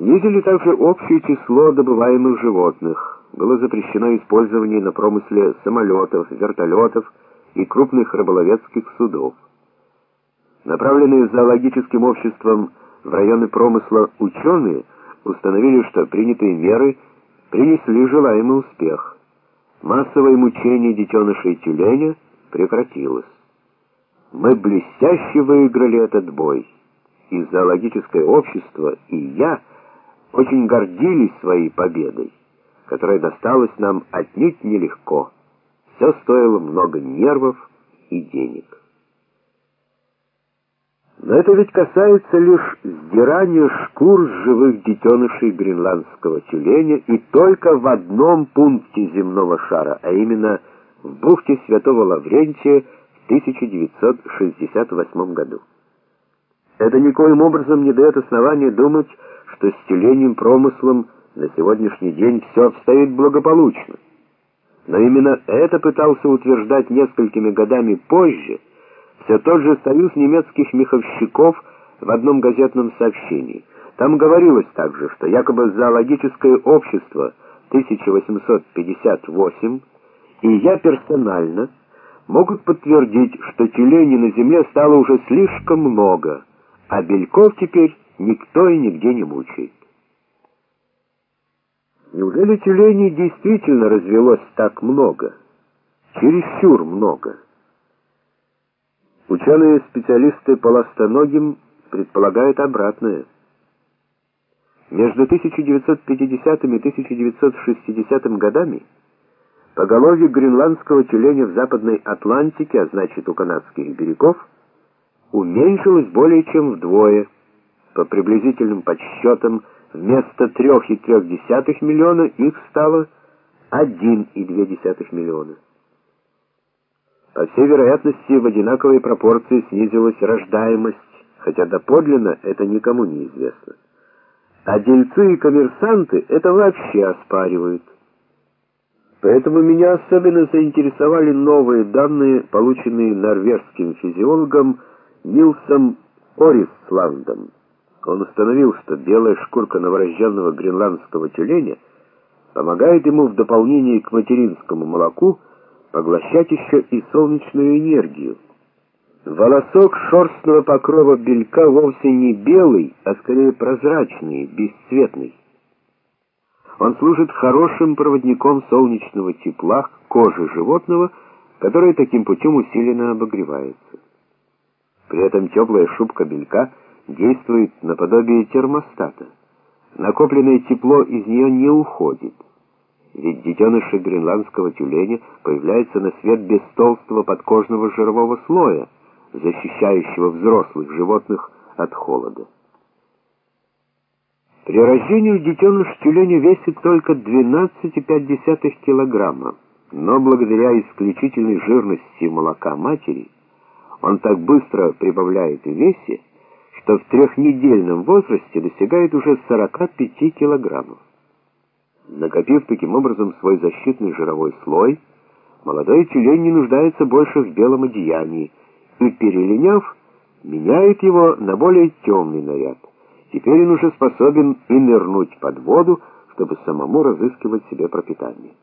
Снизили также общее число добываемых животных. Было запрещено использование на промысле самолетов, вертолетов и крупных рыболовецких судов. Направленные зоологическим обществом в районы промысла ученые установили, что принятые меры принесли желаемый успех. Массовое мучение детенышей тюленя прекратилось. Мы блестяще выиграли этот бой, и зоологическое общество, и я очень гордились своей победой, которая досталась нам отнюдь нелегко. Все стоило много нервов и денег. Но это ведь касается лишь сдирания шкур с живых детенышей гренландского тюленя и только в одном пункте земного шара, а именно в бухте Святого Лаврентия в 1968 году. Это никоим образом не дает основания думать, что с тюленьим промыслом на сегодняшний день все обстоит благополучно. Но именно это пытался утверждать несколькими годами позже все тот же союз немецких меховщиков в одном газетном сообщении. Там говорилось также, что якобы зоологическое общество 1858 и я персонально могут подтвердить, что тюленей на земле стало уже слишком много, а бельков теперь никто и нигде не мучает. Неужели тюленей действительно развелось так много? Чересчур много. Ученые-специалисты по ластоногим предполагают обратное. Между 1950 и 1960 годами поголовье гренландского тюленя в Западной Атлантике, а значит у канадских берегов, уменьшилось более чем вдвое. По приблизительным подсчетам, вместо 3,3 миллиона их стало 1,2 миллиона. По всей вероятности, в одинаковой пропорции снизилась рождаемость, хотя доподлинно это никому не известно. А дельцы и коммерсанты это вообще оспаривают. Поэтому меня особенно заинтересовали новые данные, полученные норвежским физиологом Нилсом Орисландом. Он установил, что белая шкурка новорожденного гренландского тюленя помогает ему в дополнение к материнскому молоку поглощать еще и солнечную энергию. Волосок шерстного покрова белька вовсе не белый, а скорее прозрачный, бесцветный. Он служит хорошим проводником солнечного тепла к коже животного, которое таким путем усиленно обогревается. При этом теплая шубка белька действует наподобие термостата. Накопленное тепло из нее не уходит. Ведь детеныши гренландского тюленя появляются на свет без толстого подкожного жирового слоя, защищающего взрослых животных от холода. При рождении детеныш тюленя весит только 12,5 килограмма, но благодаря исключительной жирности молока матери он так быстро прибавляет в весе, что в трехнедельном возрасте достигает уже 45 килограммов. Накопив таким образом свой защитный жировой слой, молодой тюлень не нуждается больше в белом одеянии и, перелиняв, меняет его на более темный наряд. Теперь он уже способен и нырнуть под воду, чтобы самому разыскивать себе пропитание.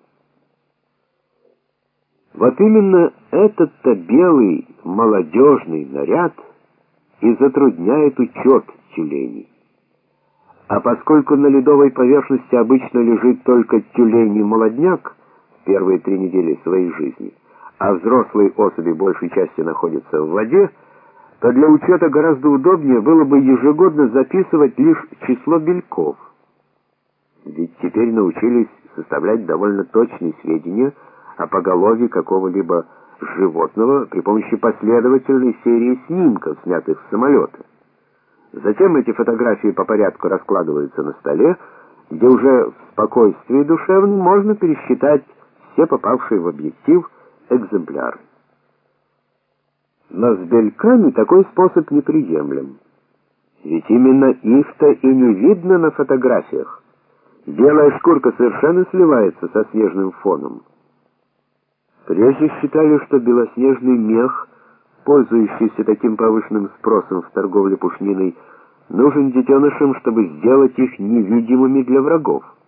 Вот именно этот-то белый молодежный наряд и затрудняет учет тюленей. А поскольку на ледовой поверхности обычно лежит только тюленей молодняк в первые 3 недели своей жизни, а взрослые особи большей частью находятся в воде, то для учета гораздо удобнее было бы ежегодно записывать лишь число бельков. Ведь теперь научились составлять довольно точные сведения о поголовье какого-либо животного при помощи последовательной серии снимков, снятых с самолета. Затем эти фотографии по порядку раскладываются на столе, где уже в спокойствии душевном можно пересчитать все попавшие в объектив экземпляры. Но с бельками такой способ неприемлем. Ведь именно их-то и не видно на фотографиях. Белая шкурка совершенно сливается со снежным фоном. Прежде считали, что белоснежный мех, пользующийся таким повышенным спросом в торговле пушниной, нужен детенышам, чтобы сделать их невидимыми для врагов.